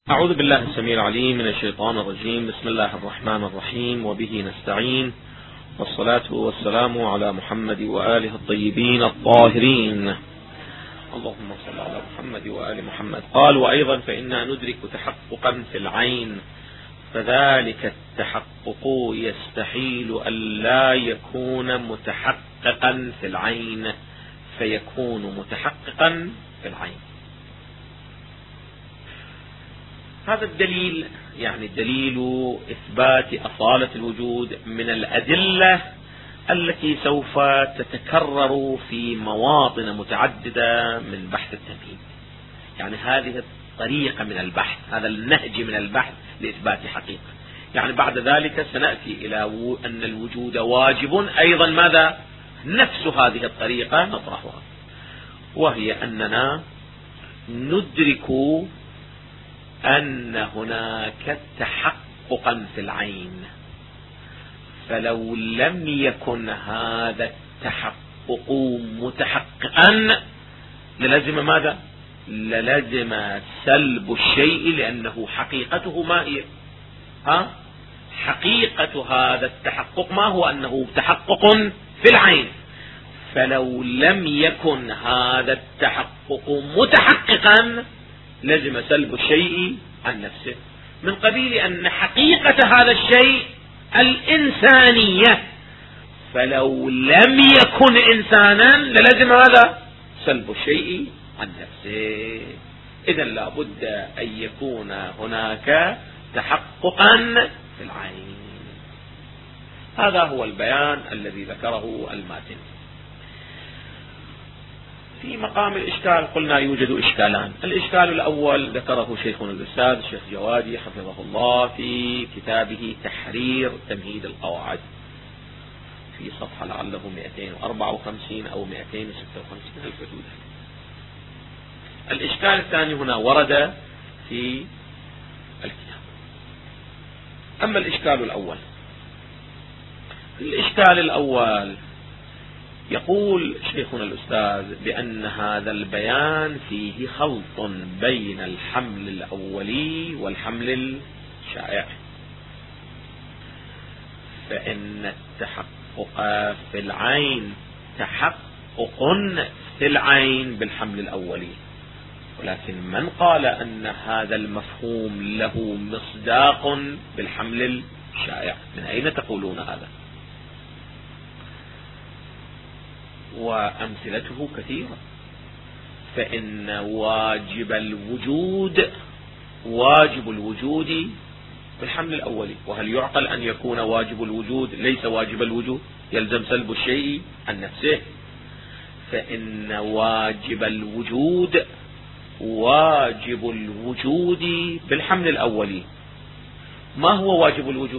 أعوذ بالله السميع العليم من الشيطان الرجيم. بسم الله الرحمن الرحيم، وبه نستعين، والصلاة والسلام على محمد وآله الطيبين الطاهرين. اللهم صل على محمد وآل محمد. قال: وأيضا فإنا ندرك تحققا في العين، فذلك التحقق يستحيل ألا يكون متحققا في العين، فيكون متحققا في العين. هذا الدليل يعني دليل إثبات أصالة الوجود من الأدلة التي سوف تتكرر في مواطن متعددة من بحث التمهيد. يعني هذه الطريقة من البحث، هذا النهج من البحث لإثبات حقيقة. يعني بعد ذلك سنأتي إلى أن الوجود واجب، أيضا ماذا؟ نفس هذه الطريقة نطرحها، وهي أننا ندرك أن هناك تحققا في العين، فلو لم يكن هذا التحقق متحققا للزم ماذا؟ للزم سلب الشيء، لأنه حقيقته ما هي؟ حقيقة هذا التحقق ما هو؟ أنه تحقق في العين. فلو لم يكن هذا التحقق متحققا لزم سلب الشيء عن نفسه، من قبيل أن حقيقة هذا الشيء الإنسانية، فلو لم يكن إنسانا للزم هذا سلب الشيء عن نفسه. إذن لا بد أن يكون هناك تحققا في العين. هذا هو البيان الذي ذكره الماتن. في مقام الإشكال قلنا يوجد إشكالان. الإشكال الأول ذكره شيخنا الأستاذ الشيخ جوادي حفظه الله في كتابه تحرير تمهيد القواعد في صفحة لعله 254 أو 256 الحدود. الإشكال الثاني هنا ورد في الكتاب. أما الإشكال الأول يقول شيخنا الأستاذ بأن هذا البيان فيه خلط بين الحمل الأولي والحمل الشائع، فإن التحقق في العين تحقق في العين بالحمل الأولي، ولكن من قال أن هذا المفهوم له مصداق بالحمل الشائع؟ من أين تقولون هذا؟ وأمثلته كثيرة. فإن واجب الوجود بالحمل الأولي، وهل يعقل أن يكون واجب الوجود ليس واجب الوجود؟ يلزم سلب الشيء عن نفسه. فإن واجب الوجود بالحمل الأولي. ما هو واجب الوجود؟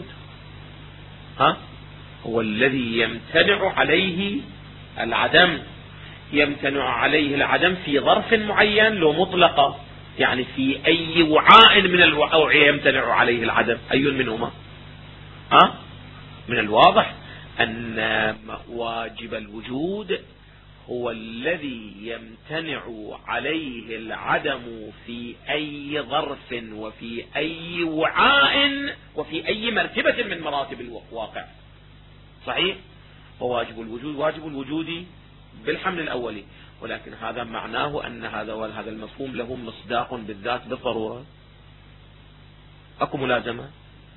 هو الذي يمتنع عليه العدم. يمتنع عليه العدم في ظرف معين لو مطلقة، يعني في أي وعاء من الأوعية يمتنع عليه العدم. أي منهما؟ من الواضح أن واجب الوجود هو الذي يمتنع عليه العدم في أي ظرف وفي أي وعاء وفي أي مرتبة من مراتب الواقع. صحيح؟ وواجب الوجود بالحمل الأولي، ولكن هذا معناه أن هذا المفهوم له مصداق بالذات بالضرورة. أكو ملازمة؟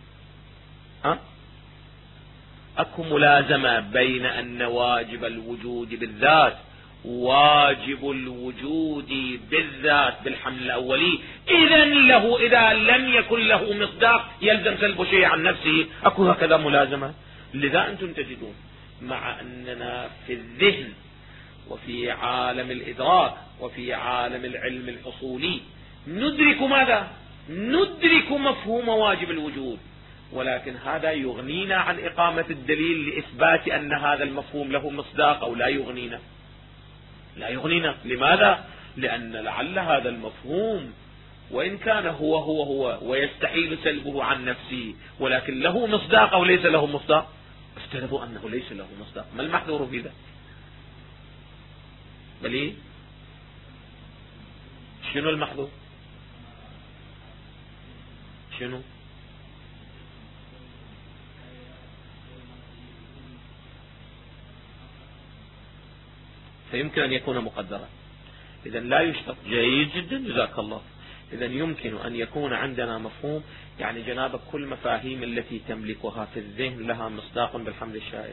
أكو ملازمة بين أن واجب الوجود بالذات واجب الوجود بالذات بالحمل الأولي إذا لم يكن له مصداق يلزم سلب شيء عن نفسه؟ أكو هكذا ملازمة. لذا أنتم تجدون مع أننا في الذهن وفي عالم الإدراك وفي عالم العلم الحصولي ندرك ماذا؟ ندرك مفهوم واجب الوجود، ولكن هذا يغنينا عن إقامة الدليل لإثبات أن هذا المفهوم له مصداق أو لا يغنينا. لماذا؟ لأن لعل هذا المفهوم وإن كان هو ويستحيل سلبه عن نفسه، ولكن له مصداق أو ليس له مصداق. افترضوا أنه ليس له مصداق، ما المحذور في ذلك؟ شنو المحذور؟ شنو؟ فيمكن أن يكون مقدرا. إذا لا يشترط. جيد جدا، جزاك الله. إذا يمكن أن يكون عندنا مفهوم، يعني جنابك كل مفاهيم التي تملكها في الذهن لها مصداق بالحمل الشائع.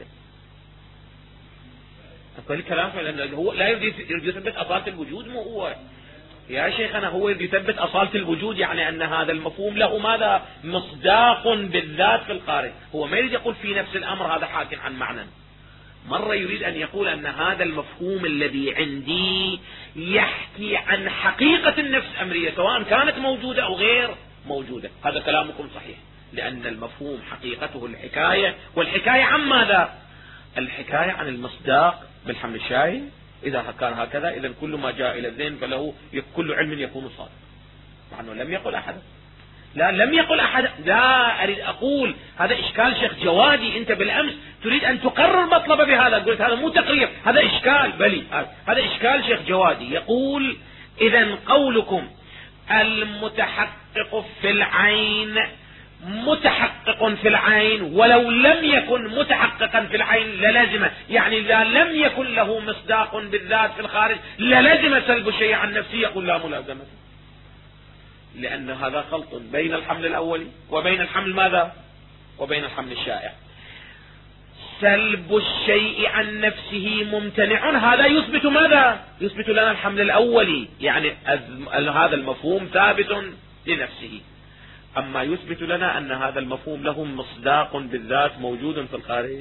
كل كلام هو لا يريد يثبت أصالة الوجود، مو هو يا شيخنا هو يريد يثبت أصالة الوجود، يعني أن هذا المفهوم له ماذا؟ مصداق بالذات في الخارج. هو ما يريد يقول في نفس الأمر هذا حاكٍ عن معنى. مرة يريد أن يقول أن هذا المفهوم الذي عندي يحكي عن حقيقة النفس الأمرية سواء كانت موجودة أو غير موجودة. هذا كلامكم صحيح، لأن المفهوم حقيقته الحكاية، والحكاية عن ماذا؟ الحكاية عن المصداق بالحمل الشائع. إذا كان هكذا إذا كل ما جاء إلى الذهن فله كل علم يكون صادق، مع أنه لم يقل أحد. لا لم يقل أحد. لا أريد أقول هذا إشكال شيخ جوادي. أنت بالأمس تريد أن تقرر مطلب بهذا، قلت هذا مو تقرير، هذا إشكال. بلي هذا إشكال شيخ جوادي. يقول إذا قولكم المتحقق في العين متحقق في العين ولو لم يكن متحققا في العين للازم، يعني إذا لم يكن له مصداق بالذات في الخارج للازم سلب الشيء عن نفسه. يقول لا ملازمة، لأن هذا خلط بين الحمل الأولي وبين الحمل ماذا؟ وبين الحمل الشائع. سلب الشيء عن نفسه ممتنع، هذا يثبت ماذا؟ يثبت لنا الحمل الأولي، يعني هذا المفهوم ثابت لنفسه. أما يثبت لنا أن هذا المفهوم له مصداق بالذات موجود في الخارج.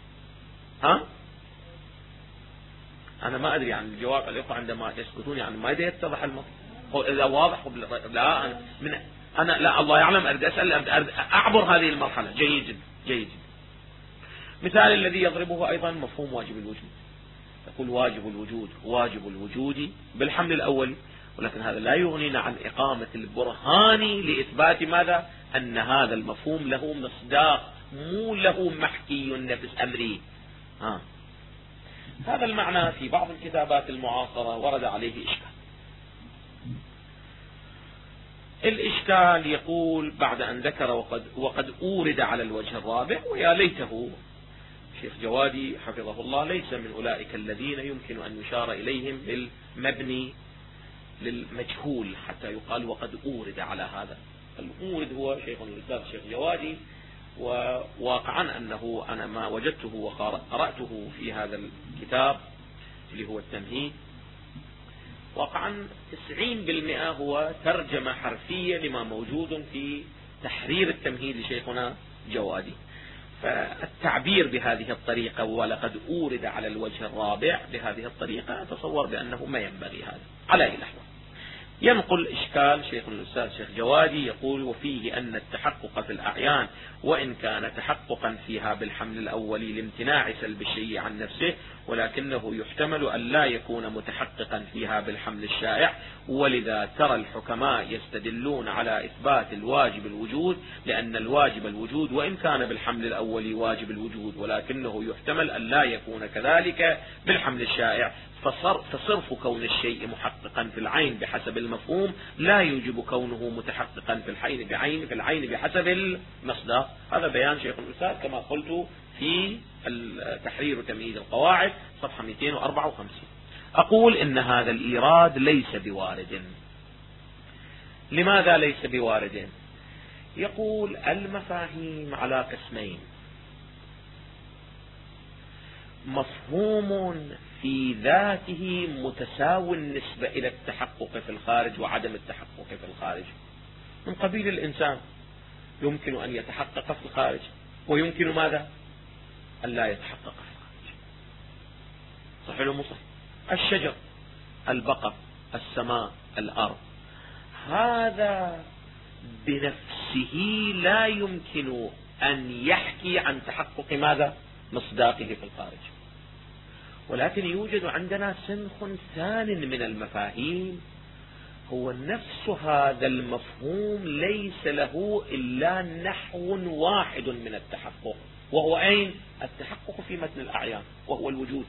أنا ما أدري عن الجواب. الإخوة عندما يسكتون يعني ما يتضح المفهوم. إذا واضح لا أنا لا الله يعلم أريد أسأل، أريد أعبر هذه المرحلة. جيد جدا جيد جدا. مثال الذي يضربه أيضا مفهوم واجب الوجود. يقول واجب الوجود واجب الوجود بالحمل الأول، ولكن هذا لا يغنينا عن إقامة البرهان لإثبات ماذا؟ أن هذا المفهوم له مصداق، مو له محكي نفس أمري. هذا المعنى في بعض الكتابات المعاصرة ورد عليه إشكال. الإشكال يقول بعد أن ذكر وقد أورد على الوجه الرابع، ويا ليته شيخ جوادي حفظه الله ليس من أولئك الذين يمكن أن يشار إليهم بالمبني للمجهول حتى يقال وقد أورد على هذا. المورد هو شيخ الأستاذ شيخ جوادي، وواقعا أنه أنا ما وجدته وقرأته في هذا الكتاب اللي هو التمهيد، واقعا 90% هو ترجمة حرفية لما موجود في تحرير التمهيد لشيخنا جوادي. فالتعبير بهذه الطريقة ولقد أورد على الوجه الرابع بهذه الطريقة أتصور بأنه ما ينبغي هذا. على أي لحظة ينقل إشكال شيخ الأستاذ شيخ جوادي يقول وفيه أن التحقق في الأعيان وإن كان تحققا فيها بالحمل الأولي لامتناع سلب الشيء عن نفسه، ولكنه يحتمل أن لا يكون متحققا فيها بالحمل الشائع، ولذا ترى الحكماء يستدلون على إثبات الواجب الوجود، لأن الواجب الوجود وإن كان بالحمل الأولي واجب الوجود ولكنه يحتمل أن لا يكون كذلك بالحمل الشائع، فصرف كون الشيء محققا في العين بحسب المفهوم لا يوجب كونه متحققا في العين بحسب المصداق. هذا بيان شيخ الأستاذ كما قلت في تحرير تمهيد القواعد صفحة 254. أقول إن هذا الإيراد ليس بوارد. لماذا ليس بوارد؟ يقول المفاهيم على قسمين: مفهوم في ذاته متساوي النسبة إلى التحقق في الخارج وعدم التحقق في الخارج، من قبيل الإنسان يمكن أن يتحقق في الخارج ويمكن ماذا؟ أن لا يتحقق في الخارج. صحيح ولا مو صحيح؟ الشجر، البقر، السماء، الأرض، هذا بنفسه لا يمكن أن يحكي عن تحقق ماذا؟ مصداقه في الخارج. ولكن يوجد عندنا سنخ ثان من المفاهيم هو نفس هذا المفهوم ليس له إلا نحو واحد من التحقق، وهو أين؟ التحقق في متن الأعيان وهو الوجود.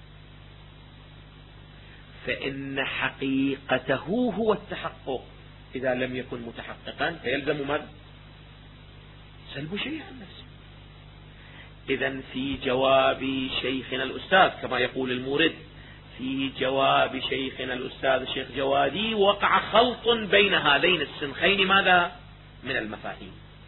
فإن حقيقته هو التحقق إذا لم يكن متحققا فيلزم ماذا؟ سلب شيء عن نفسه. إذن في جواب شيخنا الأستاذ كما يقول المورد، في جواب شيخنا الأستاذ الشيخ جوادي وقع خلط بين هذين السنخين ماذا؟ من المفاهيم.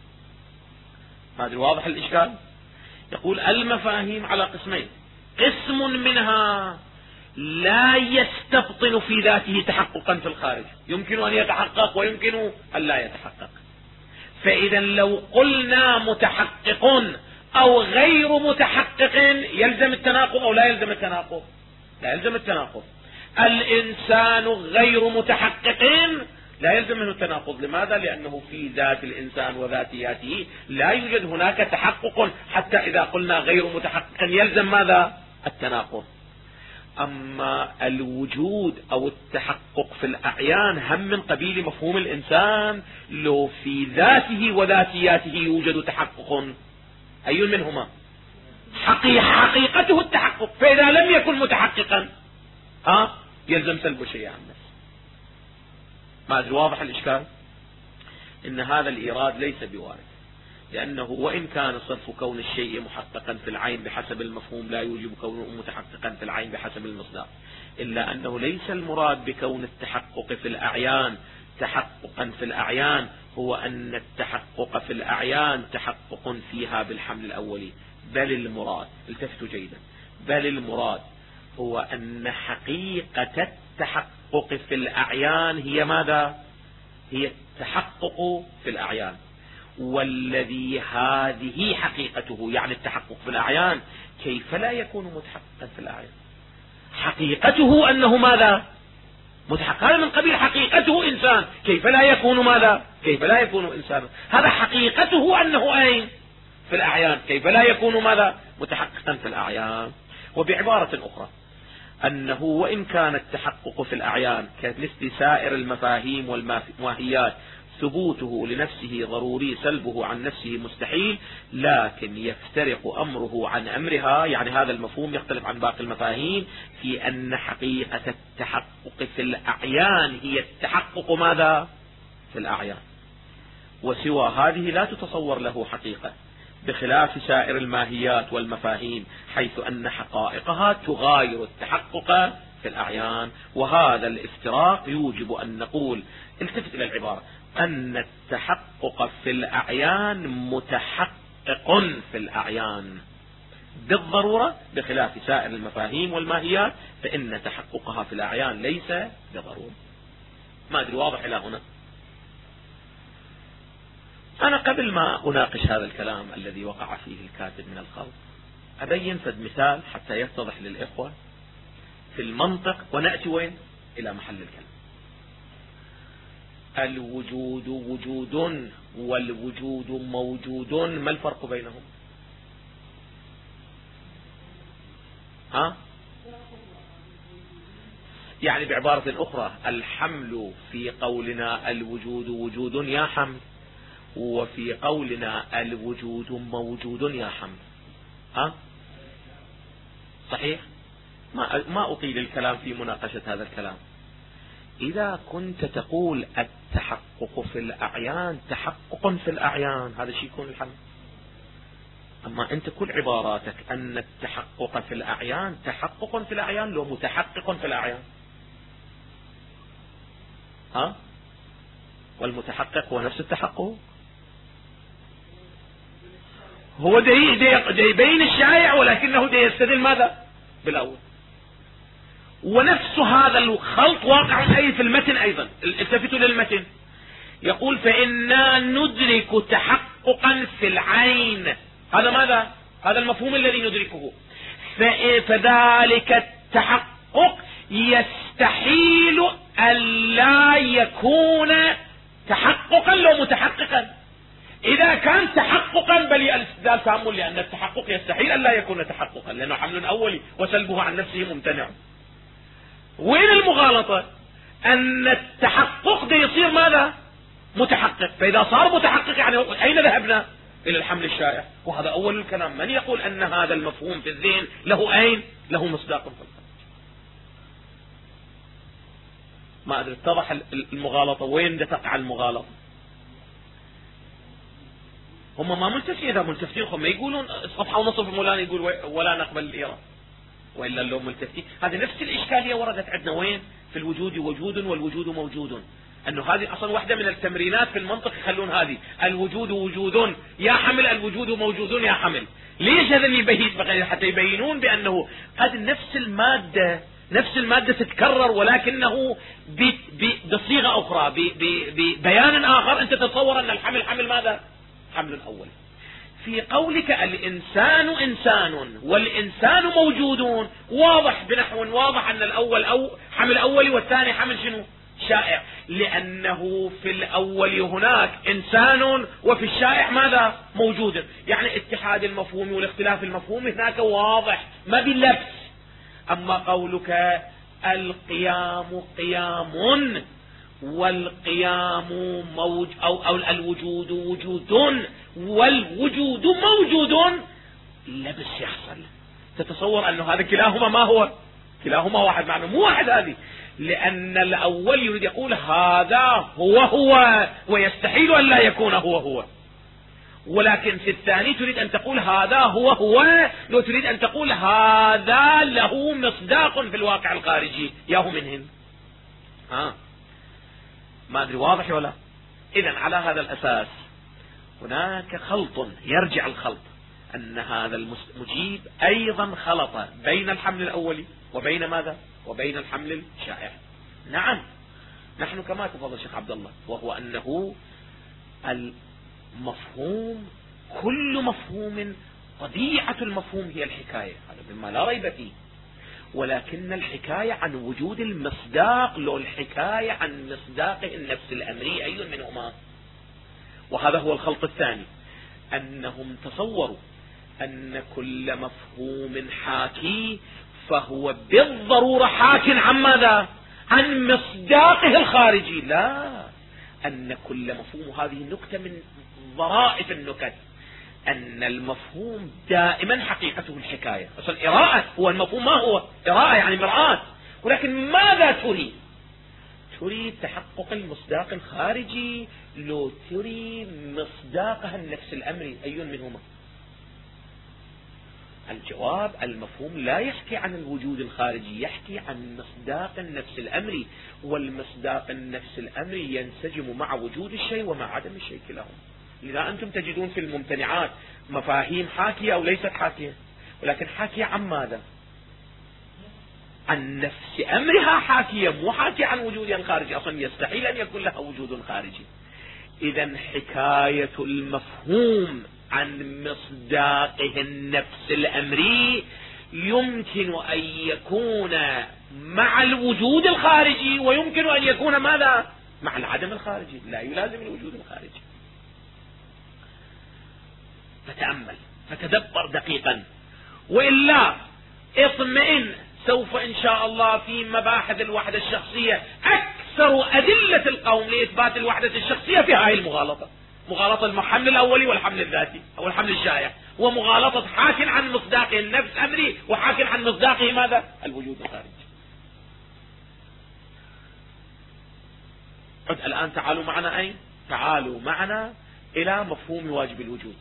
هذا واضح الإشكال. يقول المفاهيم على قسمين، قسم منها لا يستبطن في ذاته تحققا في الخارج، يمكن أن يتحقق ويمكن أن لا يتحقق. فإذا لو قلنا متحقق أو غير متحقق يلزم التناقض أو لا يلزم التناقض؟ لا يلزم التناقض. الإنسان غير متحقق لا يلزم منه التناقض. لماذا؟ لأنه في ذات الإنسان وذاتياته لا يوجد هناك تحقق، حتى إذا قلنا غير متحقق يلزم ماذا؟ التناقض. أما الوجود أو التحقق في الأعيان هم من قبيل مفهوم الإنسان، لو في ذاته وذاتياته يوجد تحقق أي منهما؟ حقيقته التحقق. فإذا لم يكن متحققا يلزم سلب شيء عن نفسه. ما أدري واضح الإشكال؟ إن هذا الإيراد ليس بوارد، لأنه وإن كان صرف كون الشيء محققا في العين بحسب المفهوم لا يوجب كونه متحققا في العين بحسب المصداق، إلا أنه ليس المراد بكون التحقق في الأعيان تحققا في الأعيان هو أن التحقق في الأعيان تحقق فيها بالحمل الأولي، بل المراد، التفتوا جيدا، بل المراد هو أن حقيقة التحقق في الأعيان هي ماذا؟ هي التحقق في الأعيان، والذي هذه حقيقته يعني التحقق في الأعيان كيف لا يكون متحققا في الأعيان؟ حقيقته أنه ماذا؟ متحقق. هذا من قبيل حقيقته إنسان، كيف لا يكون ماذا؟ كيف لا يكون إنسانا؟ هذا حقيقته أنه أين؟ في الأعيان، كيف لا يكون ماذا؟ متحققا في الأعيان. وبعبارة أخرى أنه وإن كان التحقق في الأعيان كمثل سائر المفاهيم والماهيات ثبوته لنفسه ضروري سلبه عن نفسه مستحيل، لكن يفترق أمره عن أمرها، يعني هذا المفهوم يختلف عن باقي المفاهيم في أن حقيقة التحقق في الأعيان هي التحقق ماذا؟ في الأعيان، وسوى هذه لا تتصور له حقيقة، بخلاف سائر الماهيات والمفاهيم حيث أن حقائقها تغاير التحقق في الأعيان. وهذا الافتراق يوجب أن نقول، التفت إلى العبارة، أن التحقق في الأعيان متحقق في الأعيان بالضرورة، بخلاف سائر المفاهيم والماهيات فإن تحققها في الأعيان ليس بضرورة. ما أدري واضح إلى هنا؟ أنا قبل ما أناقش هذا الكلام الذي وقع فيه الكاتب من الخلط أبين فد مثال حتى يتضح للإخوة في المنطق، ونأتي وين؟ إلى محل الكلام. الوجود وجود والوجود موجود، ما الفرق بينهم؟ يعني بعبارة أخرى، الحمل في قولنا الوجود وجود يا حمل، وفي قولنا الوجود موجود يا حمل. صحيح؟ ما أطيل الكلام في مناقشة هذا الكلام. إذا كنت تقول التحقق في الأعيان تحقق في الأعيان، هذا شيء يكون الحمل. أما أنت كل عباراتك أن التحقق في الأعيان تحقق في الأعيان لو متحقق في الأعيان. والمتحقق هو نفس التحقق، هو دي بين الشائع، ولكنه دي يستدل ماذا؟ بالأول. ونفس هذا الخلط واقع أي في المتن أيضا. التفتوا للمتن، يقول فإنا ندرك تحققا في العين. هذا ماذا؟ هذا المفهوم الذي ندركه. فذلك التحقق يستحيل أن لا يكون تحققا لو متحققا. إذا كان تحققا بل الاستدلال تأمل، لأن التحقق يستحيل أن لا يكون تحققا لأنه حمل أولي وسلبه عن نفسه ممتنع. وين المغالطة؟ أن التحقق ده يصير ماذا؟ متحقق. فإذا صار متحقق يعني أين ذهبنا؟ إلى الحمل الشائع. وهذا أول الكلام. من يقول أن هذا المفهوم في الذهن له أين؟ له مصداق في الخارج. ما أدري اتضح المغالطة، وين تقع المغالطة؟ هم ما ملتفتين، إذا ملتفتين هم يقولون صفحة ونصف مولانا يقول ولا نقبل الإيراد، وإلا لو ملتفتين. هذه نفس الإشكالية وردت عندنا وين؟ في الوجود وجود والوجود موجود. أنه هذه أصلا واحدة من التمرينات في المنطق يخلون هذه الوجود وجود يا حمل، الوجود موجود يا حمل. ليش هذا يبين؟ حتى يبينون بأنه هذه نفس المادة تتكرر، ولكنه بصيغة أخرى، ببيان آخر. أنت تتصور أن الحمل حمل ماذا؟ حمل أول. في قولك الإنسان إنسان والإنسان موجودون، واضح بنحو واضح أن الأول أو حمل أولي والثاني حمل شنو؟ شائع، لأنه في الأول هناك إنسان وفي الشائع ماذا؟ موجود. يعني اتحاد المفهوم والاختلاف المفهوم هناك واضح ما باللبس. أما قولك القيام قيام والقيام أو الوجود وجود والوجود موجود، لبس يحصل. تتصور أنه هذا كلاهما ما هو؟ كلاهما واحد، معنى مو واحد هذه، لأن الأول يريد يقول هذا هو ويستحيل أن لا يكون هو، ولكن في الثاني تريد أن تقول هذا هو، لو تريد أن تقول هذا له مصداق في الواقع الخارجي، ياهو منهن. ما أدري واضح ولا؟ إذن على هذا الأساس هناك خلط، يرجع الخلط أن هذا المجيب أيضا خلط بين الحمل الأولي وبين ماذا؟ وبين الحمل الشائع. نعم، نحن كما تفضل الشيخ عبد الله، وهو أنه المفهوم كل مفهوم طبيعة المفهوم هي الحكاية، هذا مما لا ريب فيه، ولكن الحكاية عن وجود المصداق، لو الحكاية عن مصداقه النفس الأمري أي منهما. وهذا هو الخلط الثاني، أنهم تصوروا أن كل مفهوم حاكي فهو بالضرورة حاك عن ماذا؟ عن مصداقه الخارجي. لا، أن كل مفهوم، هذه نكتة من ظرائف النكت، أن المفهوم دائما حقيقته الحكاية. أصلا إراءة هو المفهوم، ما هو إراءة يعني مرآة، ولكن ماذا تريد؟ تريد تحقق المصداق الخارجي، لو تريد مصداقها النفس الأمري أي منهما؟ الجواب المفهوم لا يحكي عن الوجود الخارجي، يحكي عن مصداق النفس الأمري، والمصداق النفس الأمري ينسجم مع وجود الشيء ومع عدم الشيء كلاهما. إذا أنتم تجدون في الممتنعات مفاهيم حاكية أو ليست حاكية، ولكن حاكية عن ماذا؟ عن نفس أمرها حاكية، مو حاكية عن وجودها الخارجي، أصلا يستحيل أن يكون لها وجود خارجي. إذن حكاية المفهوم عن مصداقه النفس الأمري يمكن أن يكون مع الوجود الخارجي، ويمكن أن يكون ماذا؟ مع العدم الخارجي، لا يلازم الوجود الخارجي. فتأمل، فتدبر دقيقا، وإلا اطمئن. سوف إن شاء الله في مباحث الوحدة الشخصية أكثر أدلة القوم لإثبات الوحدة الشخصية في هذه المغالطة، مغالطة الحمل الأولي والحمل الذاتي أو الحمل الشائع، ومغالطة حاكٍ عن مصداقه النفس أمري وحاكٍ عن مصداقه ماذا؟ الوجود الخارجي. الآن تعالوا معنا أين؟ تعالوا معنا إلى مفهوم واجب الوجود.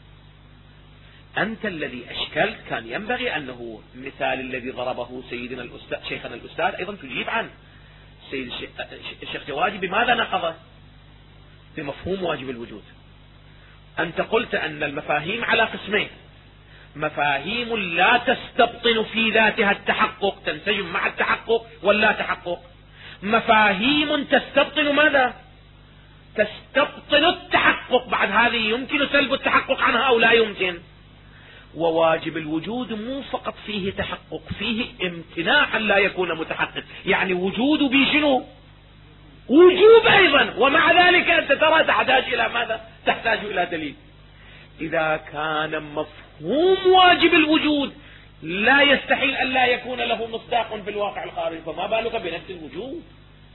أنت الذي أشكلت كان ينبغي أنه مثال الذي ضربه سيدنا الأستاذ شيخنا الأستاذ أيضا تجيب عنه. سيد الشيخ جوادي بماذا نقض؟ بمفهوم واجب الوجود. أنت قلت أن المفاهيم على قسمين: مفاهيم لا تستبطن في ذاتها التحقق، تنسجم مع التحقق ولا تحقق. مفاهيم تستبطن ماذا؟ تستبطن التحقق، بعد هذه يمكن سلب التحقق عنها أو لا يمكن. وواجب الوجود مو فقط فيه تحقق، فيه امتناع لا يكون متحقق، يعني وجود بشنو؟ وجوب أيضا، ومع ذلك أنت ترى تحتاج إلى ماذا؟ تحتاج إلى دليل. إذا كان مفهوم واجب الوجود لا يستحيل أن لا يكون له مصداق في الواقع الخارجي، فما بالك بنفس الوجود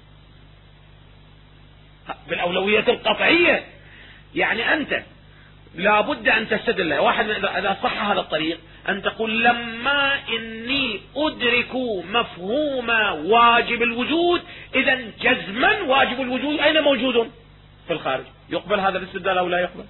بالأولوية القطعية. يعني أنت لا بد أن تستدل. واحد إذا صح هذا الطريق أن تقول لما إني أدرك مفهوم واجب الوجود إذا جزما واجب الوجود أين موجود؟ في الخارج. يقبل هذا الاستدلال أو لا يقبل؟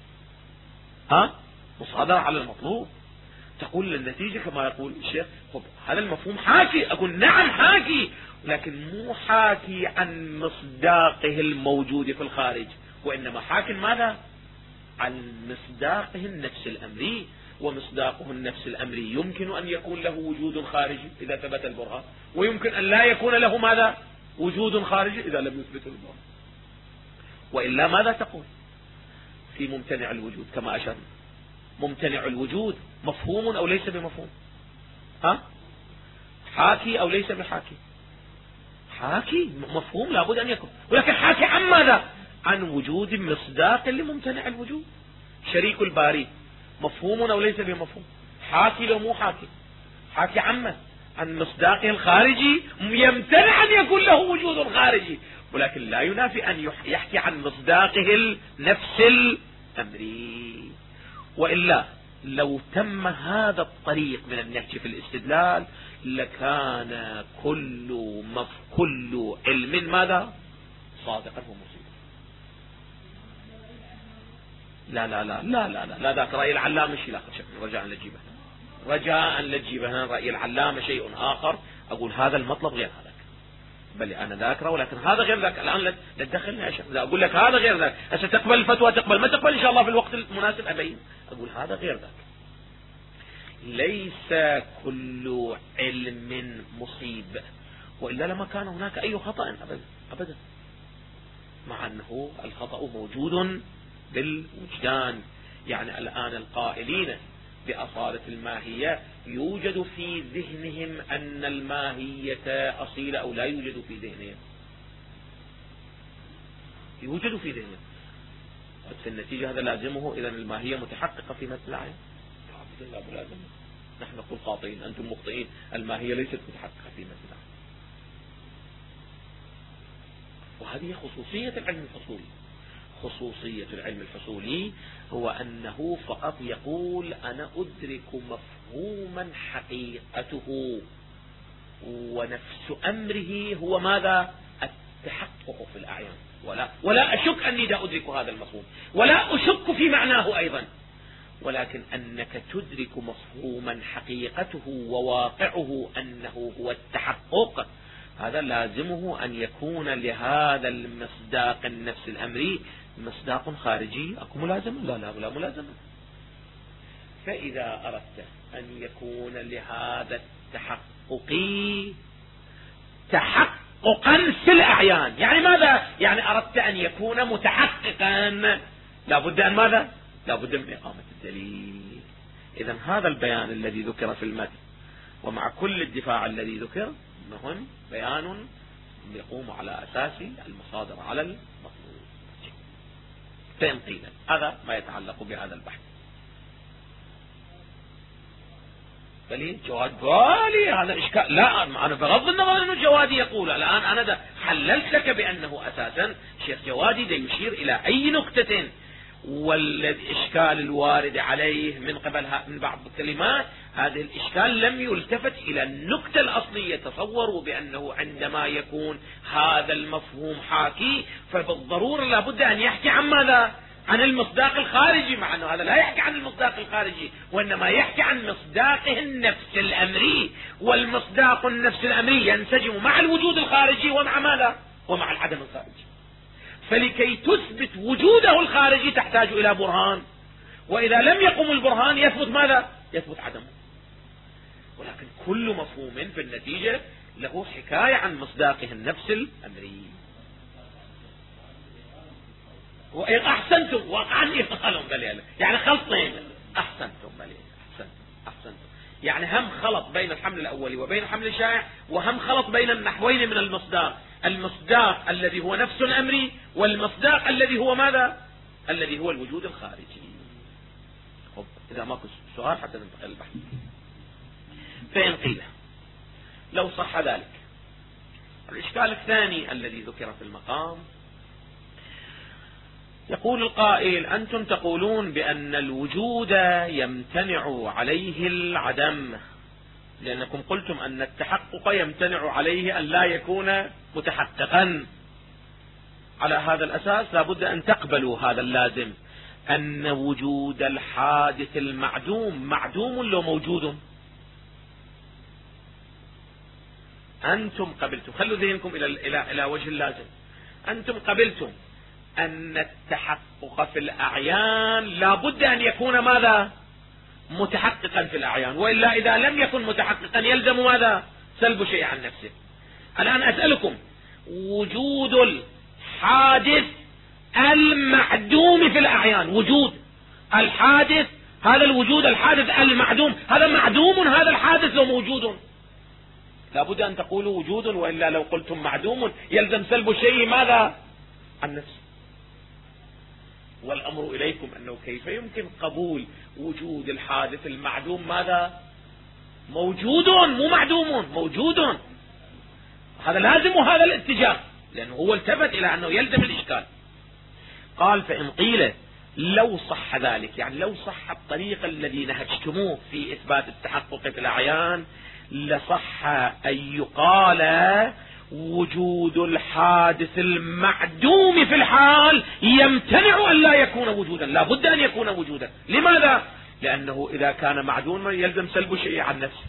مصادرة على المطلوب. تقول النتيجة كما يقول الشيخ هذا المفهوم حاكي. أقول نعم حاكي، لكن مو حاكي عن مصداقه الموجود في الخارج، وإنما حاكي ماذا؟ عن مصداقه النفس الأمري. ومصداقه النفس الأمري يمكن أن يكون له وجود خارجي إذا ثبت البرهان، ويمكن أن لا يكون له ماذا؟ وجود خارجي إذا لم يثبت البرهان. وإلا ماذا تقول في ممتنع الوجود؟ كما أشرنا ممتنع الوجود مفهوم أو ليس بمفهوم؟ حاكي أو ليس بحاكي؟ حاكي مفهوم لابد أن يكون، ولكن حاكي عن ماذا؟ عن وجود مصداق لممتنع الوجود. شريك الباري مفهوم أو ليس بمفهوم؟ حاكي لو مو حاكي؟ حاكي عما عن مصداقه الخارجي يمتنع أن يكون له وجود خارجي، ولكن لا ينافي أن يحكي عن مصداقه النفس الأمري. وإلا لو تم هذا الطريق من النهج في الاستدلال لكان كل علم ماذا؟ صادقا ومصيبا. لا لا لا لا لا لا, لا ذاك رأي العلامة شيء آخر. رجاء للجيبة رأي العلامة شيء آخر. أقول هذا المطلب غير هذاك، بل أنا ذاكره، ولكن هذا غير ذاك. الآن لا تدخلني يا شيخ، أقول لك هذا غير ذاك. ستقبل الفتوى تقبل، ما تقبل إن شاء الله في الوقت المناسب أبين. أقول هذا غير ذاك. ليس كل علم مصيب، وإلا لما كان هناك أي خطأ أبدا أبدا، مع أنه الخطأ موجود بالوجدان. يعني الآن القائلين بأصالة الماهية يوجد في ذهنهم أن الماهية أصيلة أو لا يوجد في ذهنهم؟ يوجد في ذهنهم. في النتيجة هذا لازمه إذن الماهية متحققة في مثل العين؟ لا لازم. نحن نقول خاطئين، أنتم مخطئين، الماهية ليست متحققة في مثل العين. وهذه خصوصية العلم الحصولي. خصوصية العلم الحصولي هو أنه فقط يقول أنا أدرك مفهوما حقيقته ونفس أمره هو ماذا؟ التحقق في الأعيان. ولا أشك أني لا أدرك هذا المفهوم، ولا أشك في معناه أيضا، ولكن أنك تدرك مفهوما حقيقته وواقعه أنه هو التحقق، هذا لازمه أن يكون لهذا المصداق النفس الأمري مصداق خارجي. أكو ملازمة؟ لا ملازمة. فإذا أردت أن يكون لهذا التحقق تحققا في الأعيان، يعني ماذا؟ يعني أردت أن يكون متحققا، لابد أن ماذا؟ لابد من إقامة الدليل. إذن هذا البيان الذي ذكر في المتن ومع كل الدفاع الذي ذكر مهم بيان يقوم على أساس المصادر على المطلوب. فإن قيل هذا ما يتعلق بهذا البحث، بل جواد بالي هذا إشكال. لا أنا بغض النظر أنه جوادي يقول، الآن أنا حللت لك بأنه أساسا شيخ جوادي دا يشير إلى أي نكتة والإشكال الوارد عليه من قبل من بعض الكلمات. هذا الإشكال لم يلتفت إلى النكتة الأصلية. تصوروا بأنه عندما يكون هذا المفهوم حاكي فبالضرورة لابد أن يحكي عن ماذا؟ عن المصداق الخارجي، مع أنه هذا لا يحكي عن المصداق الخارجي، وإنما يحكي عن مصداقه النفس الأمري. والمصداق النفس الأمري ينسجم مع الوجود الخارجي ومع ماذا؟ ومع العدم الخارجي. فلكي تثبت وجوده الخارجي تحتاج إلى برهان، وإذا لم يقم البرهان يثبت ماذا؟ يثبت عدمه. ولكن كل مفهوم في النتيجة له حكاية عن مصداقه النفس الأمري. أحسنتم واقعا يفعلون بلي، يعني خلطين. أحسنتم بلي، أحسنتم. يعني هم خلط بين الحمل الأولي وبين الحمل الشائع، وهم خلط بين النحوين من المصداق. المصداق الذي هو نفس الأمري، والمصداق الذي هو ماذا؟ الذي هو الوجود الخارجي. إذا ماكو سؤال حتى ننتقل البحث. فإن قيل لو صح ذلك، الإشكال الثاني الذي ذكر في المقام يقول القائل أنتم تقولون بأن الوجود يمتنع عليه العدم، لأنكم قلتم أن التحقق يمتنع عليه أن لا يكون متحققا. على هذا الأساس لابد أن تقبلوا هذا اللازم، أن وجود الحادث المعدوم معدوم لو موجود. أنتم قبلتم، خلوا ذهنكم إلى وجه اللازم، أنتم قبلتم أن التحقق في الأعيان لابد أن يكون ماذا؟ متحققا في الأعيان، وإلا إذا لم يكن متحققا يلزم ماذا؟ سلب شيء عن نفسه. الآن أسألكم، وجود الحادث المعدوم في الأعيان، وجود الحادث، هذا الوجود الحادث المعدوم، هذا معدوم، هذا الحادث لو موجود لابد أن تقولوا وجود، وإلا لو قلتم معدوم يلزم سلب شيء ماذا؟ عن نفسه. والأمر إليكم أنه كيف يمكن قبول وجود الحادث المعدوم ماذا؟ موجود، مو معدوم، موجود. هذا لازم هذا الاتجاه، لأنه هو التفت إلى أنه يلزم الإشكال. قال فإن قيل لو صح ذلك، يعني لو صح الطريق الذي نهجتموه في إثبات التحقق في الأعيان، لصح أن يقال وجود الحادث المعدوم في الحال يمتنع أن لا يكون وجودا، لا بد أن يكون وجودا. لماذا؟ لأنه إذا كان معدوما يلزم سلب شيء عن نفسه،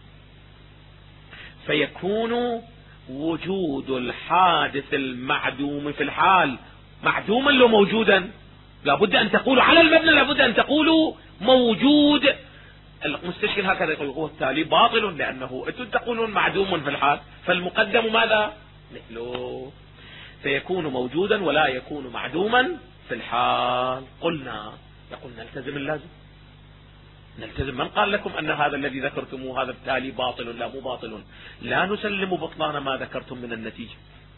فيكون وجود الحادث المعدوم في الحال معدوما لو موجودا. لا بد أن تقولوا على المبنى، لا بد أن تقولوا موجود. المستشكل هكذا يقول هو التالي باطل، لأنه أنتم تقولون معدوم في الحال، فالمقدم ماذا؟ مثله، فيكون موجودا ولا يكون معدوما في الحال. قلنا، يقول نلتزم اللازم، نلتزم. من قال لكم أن هذا الذي ذكرتموه هذا التالي باطل؟ لا، مو باطل، لا نسلم بطلان ما ذكرتم من النتيجة.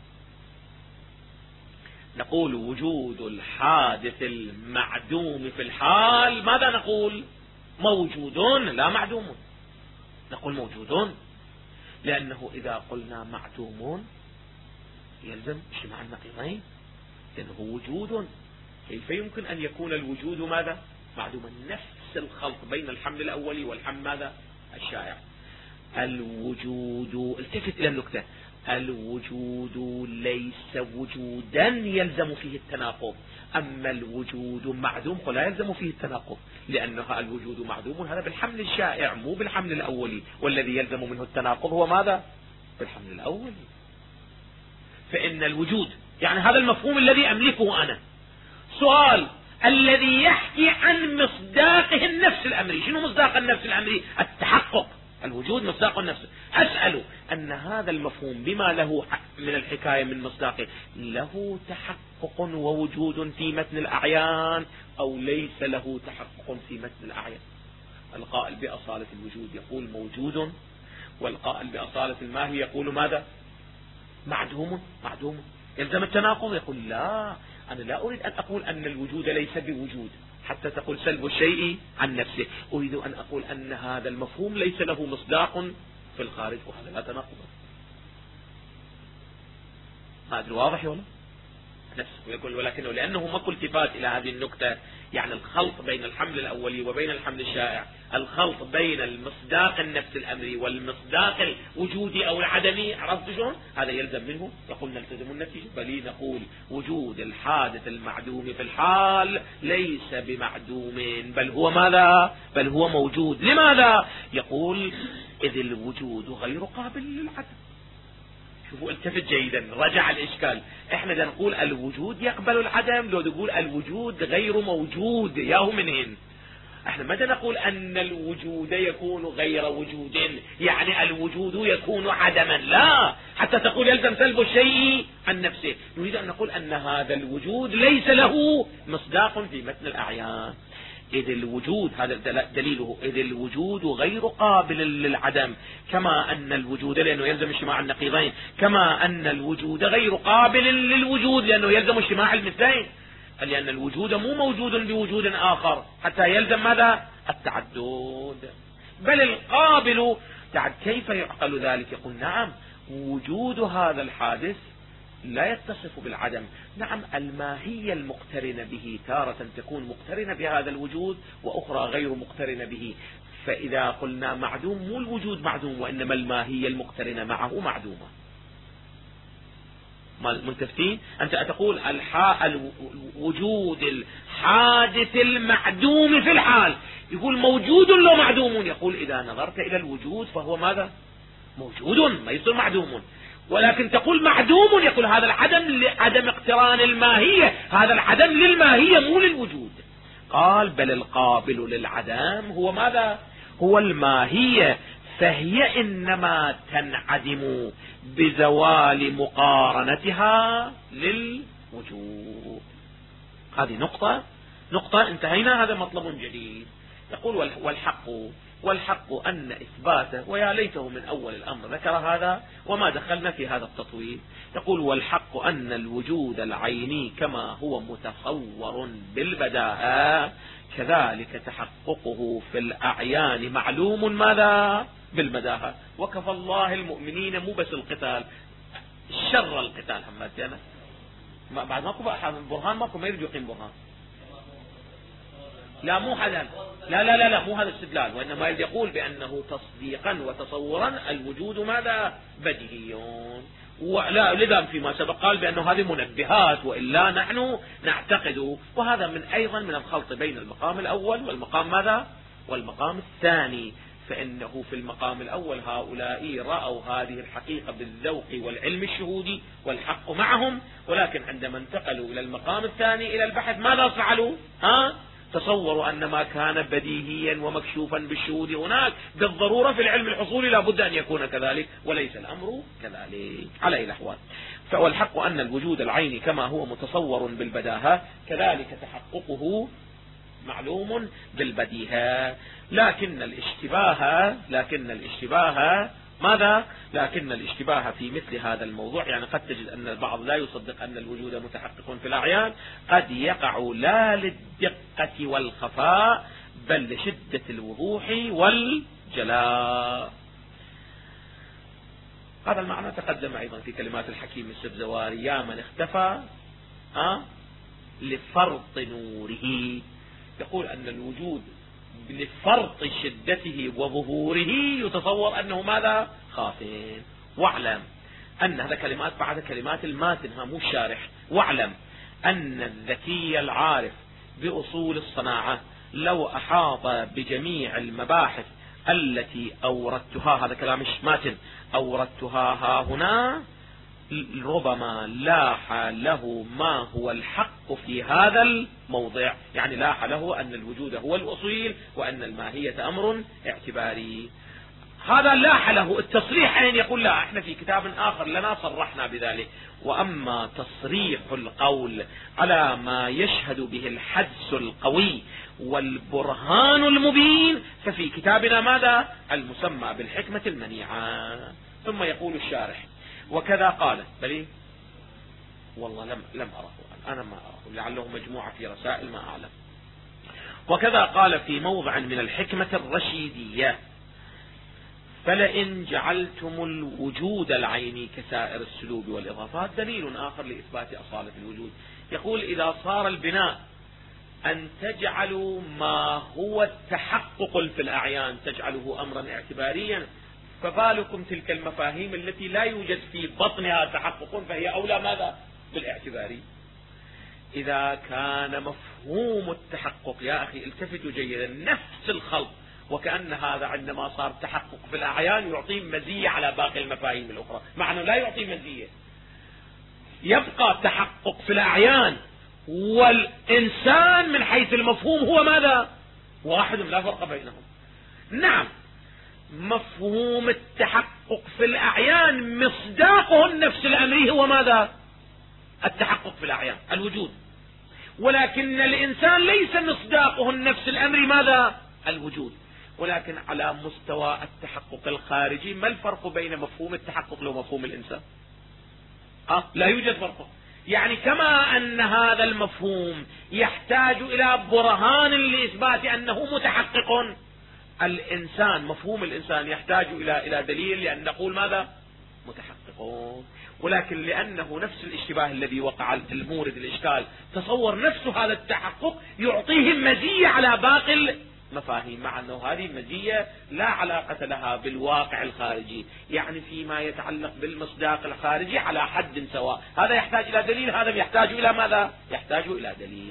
نقول وجود الحادث المعدوم في الحال ماذا نقول؟ موجود لا معدوم. نقول موجود، لأنه إذا قلنا معدوم يلزم اجتماع النقيضين، لأنه وجود. كيف يمكن أن يكون الوجود ماذا؟ معدوما. نفس الخلط بين الحمل الأولي والحمل ماذا؟ الشائع. الوجود، التفت إلى النكتة، الوجود ليس وجودا يلزم فيه التناقض، أما الوجود معدوم فلا يلزم فيه التناقض، لأنها الوجود معدوم هذا بالحمل الشائع مو بالحمل الأولي، والذي يلزم منه التناقض هو ماذا؟ بالحمل الأولي. فإن الوجود، يعني هذا المفهوم الذي أملكه أنا. سؤال، الذي يحكي عن مصداقه النفس الأمري، شنو مصداق النفس الأمري؟ التحقق. الوجود مصداق النفس. أسأل أن هذا المفهوم بما له من الحكاية من مصداقه له تحقق ووجود في متن الأعيان أو ليس له تحقق في متن الأعيان؟ القائل بأصالة الوجود يقول موجود، والقائل بأصالة الماهي يقول ماذا؟ معدوم. معدوم يلزم التناقض. يقول لا، أنا لا أريد أن أقول أن الوجود ليس بوجود حتى تقول سلب الشيء عن نفسه، أريد أن أقول أن هذا المفهوم ليس له مصداق في الخارج، وهذا لا تناقض. ما أدري واضح ولا؟ يقول ولكنه لأنه ماكو التفات إلى هذه النكتة، يعني الخلط بين الحمل الأولي وبين الحمل الشائع، الخلط بين المصداق النفس الأمري والمصداق الوجودي أو العدمي، عرفت شلون؟ هذا يلزم منه. يقول نلتزم النتيجة، بل نقول وجود الحادث المعدوم في الحال ليس بمعدوم، بل هو ماذا؟ بل هو موجود. لماذا؟ يقول إذ الوجود غير قابل للعدم. شوفوا التفت جيدا، رجع الإشكال. احنا دا نقول الوجود يقبل العدم، لو نقول الوجود غير موجود ياهو منين؟ احنا متى نقول ان الوجود يكون غير وجود يعني الوجود يكون عدما؟ لا، حتى تقول يلزم سلب الشيء عن نفسه. نريد ان نقول ان هذا الوجود ليس له مصداق في متن الأعيان. إذ الوجود، هذا دليله، إذ الوجود غير قابل للعدم، كما أن الوجود، لأنه يلزم اجتماع النقيضين، كما أن الوجود غير قابل للوجود لأنه يلزم اجتماع المثلين، لأن الوجود مو موجود بوجود آخر حتى يلزم ماذا؟ التعدد، بل القابل. كيف يعقل ذلك؟ يقول نعم، وجود هذا الحادث لا يتصف بالعدم. نعم الماهية المقترنة به تارة تكون مقترنة بهذا الوجود وأخرى غير مقترنة به. فإذا قلنا معدوم مو الوجود معدوم، وإنما الماهية المقترنة معه معدومة. ملتفتين؟ أنت تقول الوجود الحادث المعدوم في الحال، يقول موجود لو معدوم، يقول إذا نظرت إلى الوجود فهو ماذا؟ موجود، ما يصير معدوم. ولكن تقول معدوم، يقول هذا العدم لعدم اقتران الماهية، هذا العدم للماهية مو للوجود. قال بل القابل للعدم هو ماذا؟ هو الماهية، فهي إنما تنعدم بزوال مقارنتها للوجود. هذه نقطة انتهينا. هذا مطلب جديد. يقول والحق أن إثباته، ويا ليته من أول الأمر ذكر هذا وما دخلنا في هذا التطويل. يقول والحق أن الوجود العيني كما هو متصور بالبداهة كذلك تحققه في الأعيان معلوم ماذا؟ بالبداهة. وكفى الله المؤمنين مو بس القتال، شر القتال حماتنا بعد ماكو برهان، ماكو ما يريد يقيم برهان. لا مو هذا، لا مو هذا الاستدلال، وإنما يقول بأنه تصديقا وتصورا الوجود ماذا؟ بديهيون. ولا لذا فيما سبق قال بأنه هذه منبهات، وإلا نحن نعتقد. وهذا أيضا من الخلط بين المقام الأول والمقام ماذا؟ والمقام الثاني. فإنه في المقام الأول هؤلاء رأوا هذه الحقيقة بالذوق والعلم الشهودي والحق معهم، ولكن عندما انتقلوا إلى المقام الثاني إلى البحث ماذا فعلوا؟ تصوروا أن ما كان بديهيا ومكشوفا بالشهود هناك بالضرورة في العلم الحصولي لا بد أن يكون كذلك، وليس الأمر كذلك على أي الأحوال. فالحق أن الوجود العيني كما هو متصور بالبداهة كذلك تحققه معلوم بالبديهة. لكن الاشتباه ماذا؟ لكن الاشتباه في مثل هذا الموضوع، يعني قد تجد أن البعض لا يصدق أن الوجود متحقق في الأعيان، قد يقع لا للدقة والخفاء بل لشدة الوضوح والجلاء. هذا المعنى تقدم أيضا في كلمات الحكيم السبزواري: يا من اختفى لفرط نوره. يقول أن الوجود لفرط شدته وظهوره يتصور أنه ماذا؟ خافين. واعلم أن هذا كلمات بعد كلمات الماتن، مو الشارح. واعلم أن الذكي العارف بأصول الصناعة لو أحاط بجميع المباحث التي أوردتها، هذا كلام ماتن، أوردتها ها هنا، ربما لاح له ما هو الحق في هذا الموضع. يعني لاح له أن الوجود هو الأصيل وأن الماهية أمر اعتباري. هذا لاح له التصريح، أين يقول لا احنا في كتاب آخر لنا صرحنا بذلك. وأما تصريح القول على ما يشهد به الحدس القوي والبرهان المبين ففي كتابنا ماذا؟ المسمى بالحكمة المنيعة. ثم يقول الشارح: وكذا قال، بل والله لم أره، أنا ما أره، لعله مجموعة في رسائل ما أعلم. وكذا قال في موضع من الحكمة الرشيدية: فلئن جعلتم الوجود العيني كسائر السلوب والإضافات. دليل آخر لإثبات أصالة الوجود. يقول إذا صار البناء أن تجعلوا ما هو التحقق في الأعيان تجعله أمرا اعتباريا، فبالكم تلك المفاهيم التي لا يوجد في بطنها تحقق فهي أولى ماذا؟ بالاعتباري. إذا كان مفهوم التحقق، يا أخي التفتوا جيدا، نفس الخلط، وكأن هذا عندما صار تحقق في الأعيان يعطي مزية على باقي المفاهيم الأخرى، مع أنه لا يعطي مزية. يبقى تحقق في الأعيان والإنسان من حيث المفهوم هو ماذا؟ واحد، لا فرق بينهم. نعم مفهوم التحقق في الأعيان مصداقه النفس الأمري هو ماذا؟ التحقق في الأعيان الوجود. ولكن الإنسان ليس مصداقه النفس الأمري ماذا؟ الوجود. ولكن على مستوى التحقق الخارجي ما الفرق بين مفهوم التحقق ومفهوم الإنسان؟ لا يوجد فرق. يعني كما أن هذا المفهوم يحتاج إلى برهان لإثبات أنه متحقق، الإنسان مفهوم الإنسان يحتاج إلى دليل لأن نقول ماذا؟ متحققون. ولكن لأنه نفس الاشتباه الذي وقع المورد الإشكال تصور نفس هذا التحقق يعطيه مزية على باقي المفاهيم، مع أنه هذه المزية لا علاقة لها بالواقع الخارجي، يعني فيما يتعلق بالمصداق الخارجي على حد سواء. هذا يحتاج إلى دليل، هذا يحتاج إلى ماذا؟ يحتاج إلى دليل.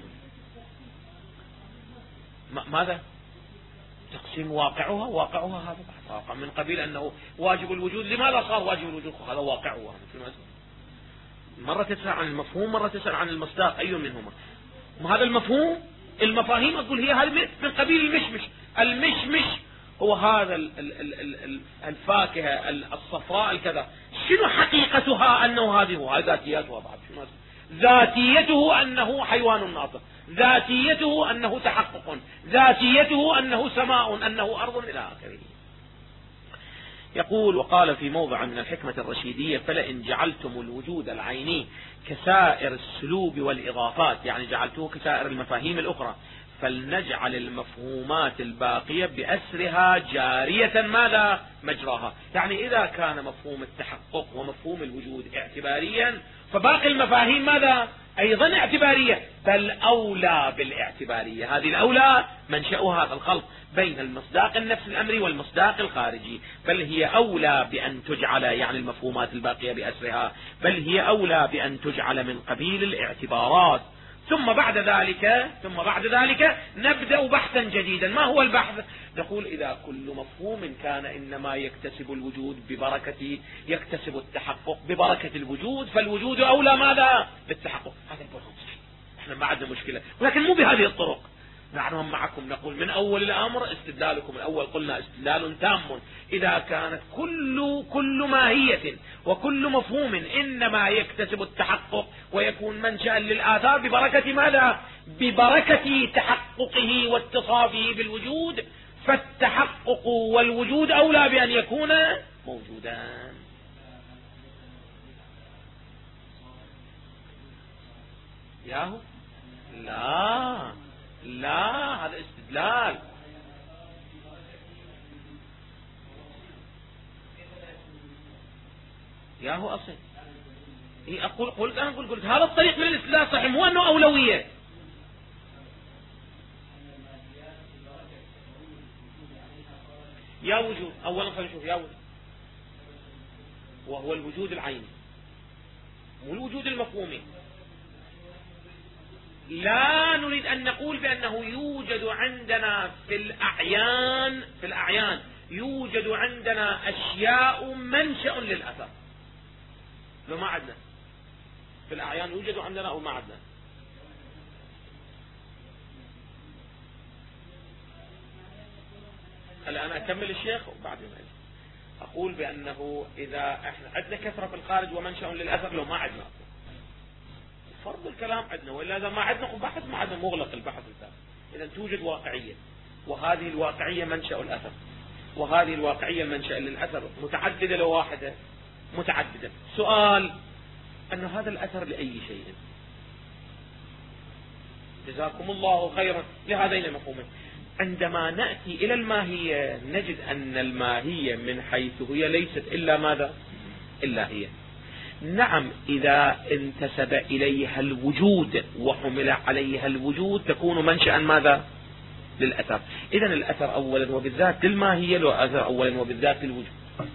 ماذا؟ تقسيم واقعها هذا واقع من قبيل أنه واجب الوجود. لماذا صار واجب الوجود؟ هذا واقعها. مرة تسأل عن المفهوم، مرة تسأل عن المصداق، أي منهما؟ هذا المفهوم. المفاهيم أقول هي هذه من قبيل المشمش هو هذا الفاكهة الصفراء الكذا، شنو حقيقتها؟ أنه هذه ذاتياتها بعد. شنو ذاتيته؟ أنه حيوان ناطق، ذاتيته أنه تحقق، ذاتيته أنه سماء، أنه أرض، إلى آخره. يقول: وقال في موضع من الحكمة الرشيدية: فلئن جعلتم الوجود العيني كسائر السلوب والإضافات، يعني جعلتوه كسائر المفاهيم الأخرى، فلنجعل المفهومات الباقية بأسرها جارية ماذا؟ مجراها. يعني إذا كان مفهوم التحقق ومفهوم الوجود اعتباريا، فباقي المفاهيم ماذا؟ أيضا اعتبارية، بل أولى بالاعتبارية. هذه الأولى منشأ هذا الخلط بين المصداق النفس الأمري والمصداق الخارجي، بل هي أولى بأن تجعل، يعني المفهومات الباقية بأسرها، بل هي أولى بأن تجعل من قبيل الاعتبارات. ثم بعد ذلك نبدأ بحثا جديدا. ما هو البحث؟ نقول: إذا كل مفهوم كان إنما يكتسب الوجود ببركة، يكتسب التحقق ببركة الوجود، فالوجود أولى ماذا؟ بالتحقق. هذا البرهان صحيح، احنا ما عندنا مشكلة، ولكن مو بهذه الطرق. نحن معكم نقول من أول الأمر استدلالكم الأول قلنا استدلال تام. إذا كانت كل ماهية وكل مفهوم إنما يكتسب التحقق ويكون منشأ للآثار ببركة ماذا؟ ببركة تحققه واتصافه بالوجود، فالتحقق والوجود أولى بأن يكون موجودان. ياهو لا هذا استدلال. ياهو أصل قلت هذا الطريق من الاستدلال صحيح، مو أنه أولوية. يا وجود أولا خلينا نشوف يا وجود، وهو الوجود العيني مو الوجود المفهومي. لا نريد أن نقول بأنه يوجد عندنا في الأعيان يوجد عندنا أشياء منشأ للأثر. لو ما عندنا في الأعيان يوجد عندنا أو ما عندنا. هلا أنا أكمل الشيخ وبعدين أقول بأنه إذا احنا عندنا كثرة في الخارج ومنشأ للأثر، لو ما عندنا فرض الكلام عندنا، وإلا إذا ما عندنا بحث ما عندنا مغلق البحث الثاني. إذا توجد واقعية، وهذه الواقعية منشأ الأثر، وهذه الواقعية المنشأ للأثر متعددة لو واحدة متعددة. سؤال: أن هذا الأثر لأي شيء؟ جزاكم الله خيرا لهذين المفهومين. عندما نأتي إلى الماهية نجد أن الماهية من حيث هي ليست إلا ماذا؟ إلا هي. نعم، إذا انتسب إليها الوجود وحمل عليها الوجود تكون منشأ ماذا؟ للأثر. إذن الأثر أولا وبالذات للماهية، لو أثر أولا وبالذات للوجود.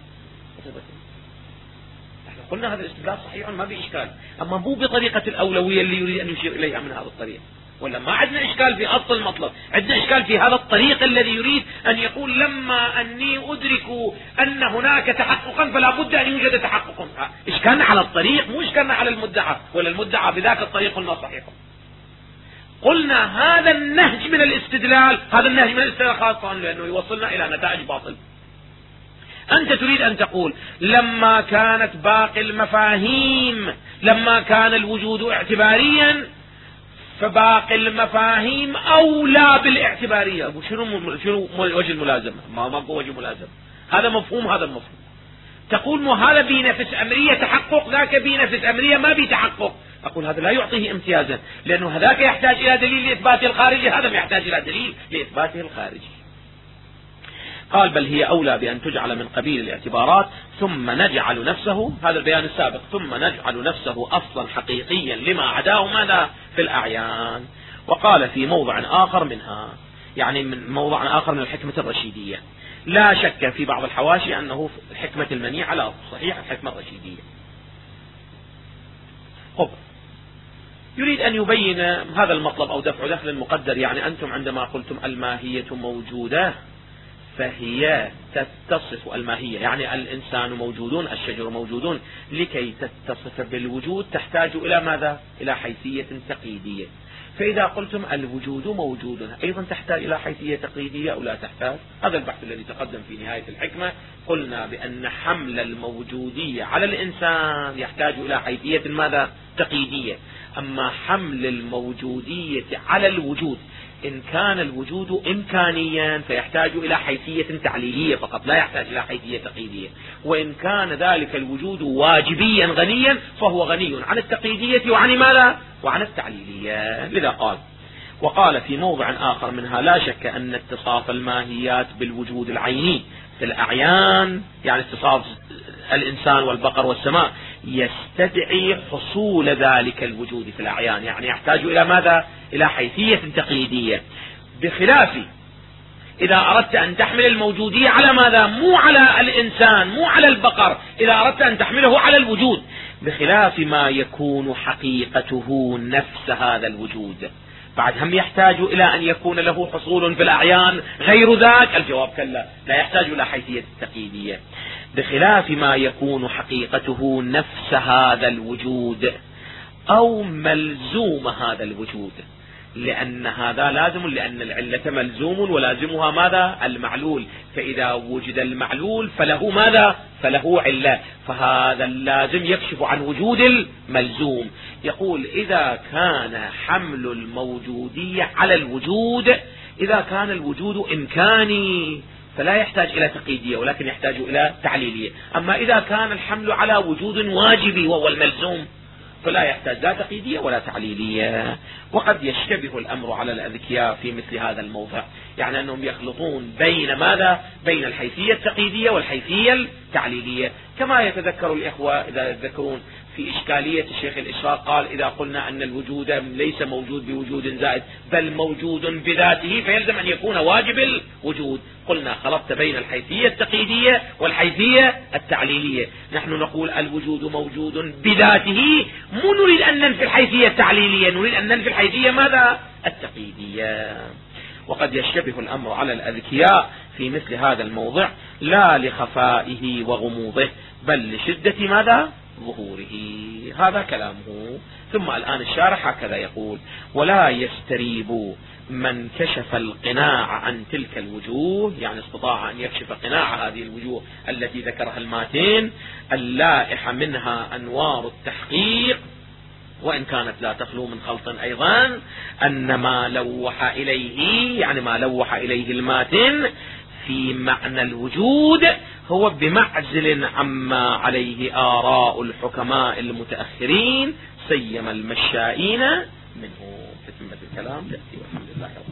احنا قلنا هذا الاستدلال صحيح ما بإشكال، أما مو بطريقة الأولوية اللي يريد أن يشير إليها من هذا الطريق. ولا ما عندنا إشكال في أصل المطلب، عندنا إشكال في هذا الطريق الذي يريد أن يقول: لما أني أدرك أن هناك تحققا فلا بد أن يوجد تحقق. إشكالنا على الطريق، مو إشكالنا على المدعى، ولا المدعى بذاك الطريق قلنا صحيح. قلنا هذا النهج من الاستدلال، خاصة لأنه يوصلنا إلى نتائج باطل. أنت تريد أن تقول لما كانت باقي المفاهيم، لما كان الوجود اعتباريا فباقي المفاهيم أولى بالاعتبارية. شنو وجه الملازمة؟ ما وجه ملازمة. هذا مفهوم، هذا المفهوم. تقول مو هذا بنفس أمرية تحقق، ذاك بنفس أمرية ما بتحقق. أقول هذا لا يعطيه امتيازا، لأنه هذاك يحتاج إلى دليل لإثباته الخارجي، هذا ما يحتاج إلى دليل لإثباته الخارجي. قال بل هي أولى بأن تجعل من قبيل الاعتبارات ثم نجعل نفسه، هذا البيان السابق، ثم نجعل نفسه أصلا حقيقيا لما عداه ماذا في الأعيان. وقال في موضع آخر منها، يعني من موضع آخر من الحكمة الرشيدية، لا شك في بعض الحواشي أنه الحكمة المنية على صحيح الحكمة الرشيدية. يريد أن يبين هذا المطلب أو دفع دخل المقدر. يعني أنتم عندما قلتم الماهية موجودة فهي تتصف الماهية، يعني الإنسان موجودون، الشجر موجودون، لكي تتصف بالوجود تحتاج إلى ماذا؟ إلى حيثية تقييدية. فإذا قلتم الوجود موجود أيضا تحتاج إلى حيثية تقييدية أو لا تحتاج؟ هذا البحث الذي تقدم في نهاية الحكمة. قلنا بأن حمل الموجودية على الإنسان يحتاج إلى حيثية ماذا؟ تقييدية. أما حمل الموجودية على الوجود إن كان الوجود إمكانيا فيحتاج إلى حيثية تعليلية فقط، لا يحتاج إلى حيثية تقييدية. وإن كان ذلك الوجود واجبيا غنيا فهو غني عن التقييدية وعن ماذا؟ وعن التعليلية. لذا قال، وقال في موضع آخر منها لا شك أن اتصاف الماهيات بالوجود العيني في الأعيان، يعني اتصاف الإنسان والبقر والسماء، يستدعي حصول ذلك الوجود في الأعيان، يعني يحتاج إلى ماذا؟ إلى حيثية تقييدية. بخلاف إذا أردت أن تحمل الموجودية على ماذا؟ مو على الإنسان، مو على البقر، إذا أردت أن تحمله على الوجود، بخلاف ما يكون حقيقته نفس هذا الوجود، بعد هم يحتاج إلى أن يكون له حصول في الأعيان غير ذاك؟ الجواب كلا، لا يحتاج إلى حيثية التقييدية. بخلاف ما يكون حقيقته نفس هذا الوجود أو ملزوم هذا الوجود، لأن هذا لازم، لأن العلة ملزوم ولازمها ماذا؟ المعلول. فإذا وجد المعلول فله ماذا؟ فله علة، فهذا اللازم يكشف عن وجود الملزوم. يقول إذا كان حمل الموجودية على الوجود، إذا كان الوجود إمكاني فلا يحتاج إلى تقييدية ولكن يحتاج إلى تعليلية. أما إذا كان الحمل على وجود واجبي وهو الملزوم فلا يحتاج لا تقييدية ولا تعليلية. وقد يشتبه الأمر على الأذكياء في مثل هذا الموضع، يعني أنهم يخلطون بين ماذا؟ بين الحيثية التقييدية والحيثية التعليلية. كما يتذكر الإخوة إذا يتذكرون في إشكالية الشيخ الإشراق، قال إذا قلنا أن الوجود ليس موجود بوجود زائد بل موجود بذاته فيلزم أن يكون واجب الوجود. قلنا خلطت بين الحيثية التقييدية والحيثية التعليلية. نحن نقول الوجود موجود بذاته، مو نريد أن ننفي الحيثية التعليلية، نريد أن ننفي الحيثية ماذا؟ التقييدية. وقد يشتبه الأمر على الأذكياء في مثل هذا الموضع لا لخفائه وغموضه بل لشدة ماذا؟ ظهوره. هذا كلامه. ثم الآن الشارح هكذا يقول: ولا يستريب من كشف القناع عن تلك الوجوه، يعني استطاع أن يكشف قناع هذه الوجوه التي ذكرها الماتين، اللائح منها أنوار التحقيق وإن كانت لا تخلو من خلط أيضا، أن ما لوح إليه، يعني ما لوح إليه الماتن في معنى الوجود، هو بمعزل عما عليه آراء الحكماء المتأخرين سيما المشائين منه. تتمة الكلام. والحمد لله.